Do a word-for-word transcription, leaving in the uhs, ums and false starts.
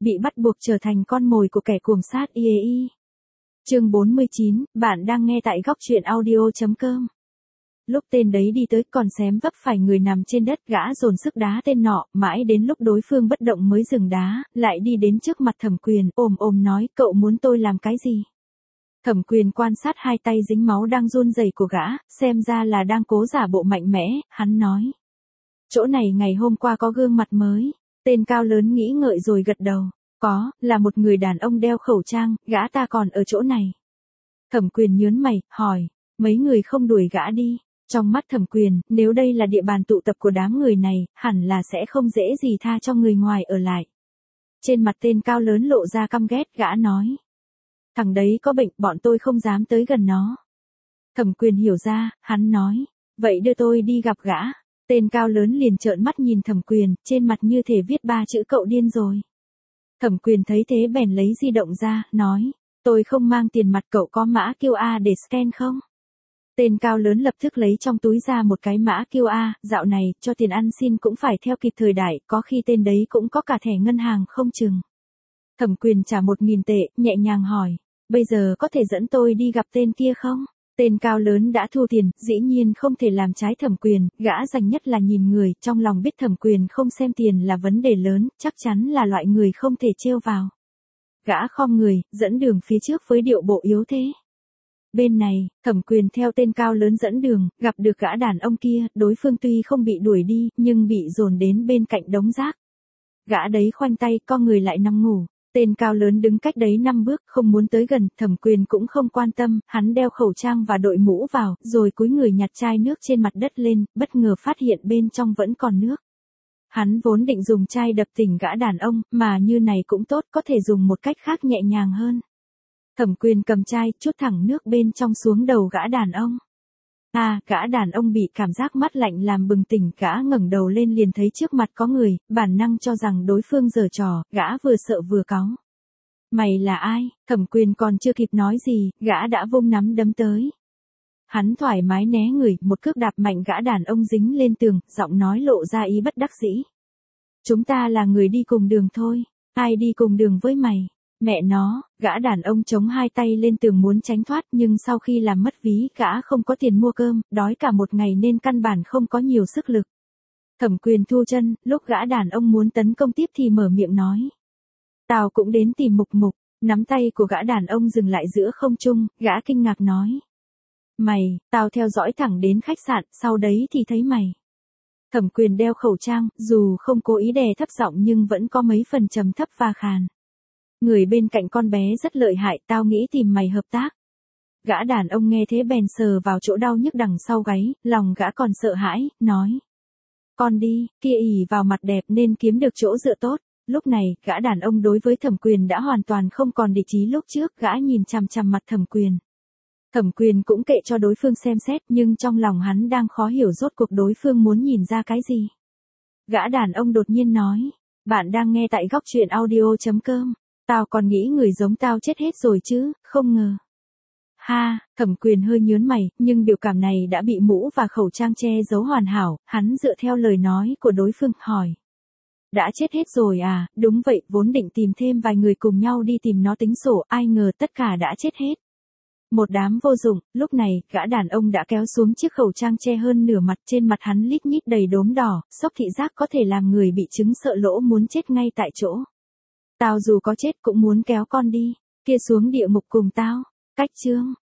bị bắt buộc trở thành con mồi của kẻ cuồng sát i a e. Chương bốn mươi chín, bạn đang nghe tại góc truyện audio chấm com. Lúc tên đấy đi tới còn xém vấp phải người nằm trên đất, gã dồn sức đá tên nọ, mãi đến lúc đối phương bất động mới dừng đá, lại đi đến trước mặt Thẩm Quyền, ồm ồm nói, cậu muốn tôi làm cái gì? Thẩm Quyền quan sát hai tay dính máu đang run rẩy của gã, xem ra là đang cố giả bộ mạnh mẽ, hắn nói. Chỗ này ngày hôm qua có gương mặt mới. Tên cao lớn nghĩ ngợi rồi gật đầu. Có, là một người đàn ông đeo khẩu trang, gã ta còn ở chỗ này. Thẩm Quyền nhớn mày, hỏi, mấy người không đuổi gã đi. Trong mắt Thẩm Quyền, nếu đây là địa bàn tụ tập của đám người này, hẳn là sẽ không dễ gì tha cho người ngoài ở lại. Trên mặt tên cao lớn lộ ra căm ghét, gã nói. Thằng đấy có bệnh, bọn tôi không dám tới gần nó. Thẩm Quyền hiểu ra, hắn nói, vậy đưa tôi đi gặp gã. Tên cao lớn liền trợn mắt nhìn Thẩm Quyền, trên mặt như thể viết ba chữ cậu điên rồi. Thẩm Quyền thấy thế bèn lấy di động ra, nói, tôi không mang tiền mặt, cậu có mã quy rờ để scan không? Tên cao lớn lập tức lấy trong túi ra một cái mã quy rờ, dạo này, cho tiền ăn xin cũng phải theo kịp thời đại, có khi tên đấy cũng có cả thẻ ngân hàng không chừng. Thẩm Quyền trả một nghìn tệ, nhẹ nhàng hỏi, bây giờ có thể dẫn tôi đi gặp tên kia không? Tên cao lớn đã thu tiền, dĩ nhiên không thể làm trái Thẩm Quyền, gã dành nhất là nhìn người, trong lòng biết Thẩm Quyền không xem tiền là vấn đề lớn, chắc chắn là loại người không thể trêu vào. Gã khom người, dẫn đường phía trước với điệu bộ yếu thế. Bên này, Thẩm Quyền theo tên cao lớn dẫn đường, gặp được gã đàn ông kia, đối phương tuy không bị đuổi đi, nhưng bị dồn đến bên cạnh đống rác. Gã đấy khoanh tay, co người lại nằm ngủ. Tên cao lớn đứng cách đấy năm bước, không muốn tới gần, Thẩm Quyền cũng không quan tâm, hắn đeo khẩu trang và đội mũ vào, rồi cúi người nhặt chai nước trên mặt đất lên, bất ngờ phát hiện bên trong vẫn còn nước. Hắn vốn định dùng chai đập tỉnh gã đàn ông, mà như này cũng tốt, có thể dùng một cách khác nhẹ nhàng hơn. Thẩm Quyền cầm chai, trút thẳng nước bên trong xuống đầu gã đàn ông. À, gã đàn ông bị cảm giác mát lạnh làm bừng tỉnh, gã ngẩng đầu lên liền thấy trước mặt có người, bản năng cho rằng đối phương giở trò, gã vừa sợ vừa cáu. Mày là ai? Thẩm Quyền còn chưa kịp nói gì, gã đã vung nắm đấm tới. Hắn thoải mái né người, một cước đạp mạnh gã đàn ông dính lên tường, giọng nói lộ ra ý bất đắc dĩ. Chúng ta là người đi cùng đường thôi, ai đi cùng đường với mày? Mẹ nó, gã đàn ông chống hai tay lên tường muốn tránh thoát, nhưng sau khi làm mất ví, gã không có tiền mua cơm, đói cả một ngày nên căn bản không có nhiều sức lực. Thẩm Quyền thu chân, lúc gã đàn ông muốn tấn công tiếp thì mở miệng nói. Tao cũng đến tìm Mục Mục, nắm tay của gã đàn ông dừng lại giữa không trung, gã kinh ngạc nói. Mày, tao theo dõi thẳng đến khách sạn, sau đấy thì thấy mày. Thẩm Quyền đeo khẩu trang, dù không cố ý đè thấp giọng nhưng vẫn có mấy phần trầm thấp và khàn. Người bên cạnh con bé rất lợi hại, tao nghĩ tìm mày hợp tác. Gã đàn ông nghe thế bèn sờ vào chỗ đau nhức đằng sau gáy, lòng gã còn sợ hãi, nói. Con đi, kia ỉ vào mặt đẹp nên kiếm được chỗ dựa tốt. Lúc này, gã đàn ông đối với Thẩm Quyền đã hoàn toàn không còn địch ý lúc trước, gã nhìn chằm chằm mặt Thẩm Quyền. Thẩm Quyền cũng kệ cho đối phương xem xét, nhưng trong lòng hắn đang khó hiểu rốt cuộc đối phương muốn nhìn ra cái gì. Gã đàn ông đột nhiên nói, bạn đang nghe tại góc truyện audio chấm com. Tao còn nghĩ người giống tao chết hết rồi chứ, không ngờ. Ha, Thẩm Quyền hơi nhớn mày, nhưng biểu cảm này đã bị mũ và khẩu trang che giấu hoàn hảo, hắn dựa theo lời nói của đối phương, hỏi. Đã chết hết rồi à, đúng vậy, vốn định tìm thêm vài người cùng nhau đi tìm nó tính sổ, ai ngờ tất cả đã chết hết. Một đám vô dụng, lúc này, gã đàn ông đã kéo xuống chiếc khẩu trang che hơn nửa mặt, trên mặt hắn lít nhít đầy đốm đỏ, sốc thị giác có thể làm người bị chứng sợ lỗ muốn chết ngay tại chỗ. Tao dù có chết cũng muốn kéo con đi, kia xuống địa ngục cùng tao. Cách chương,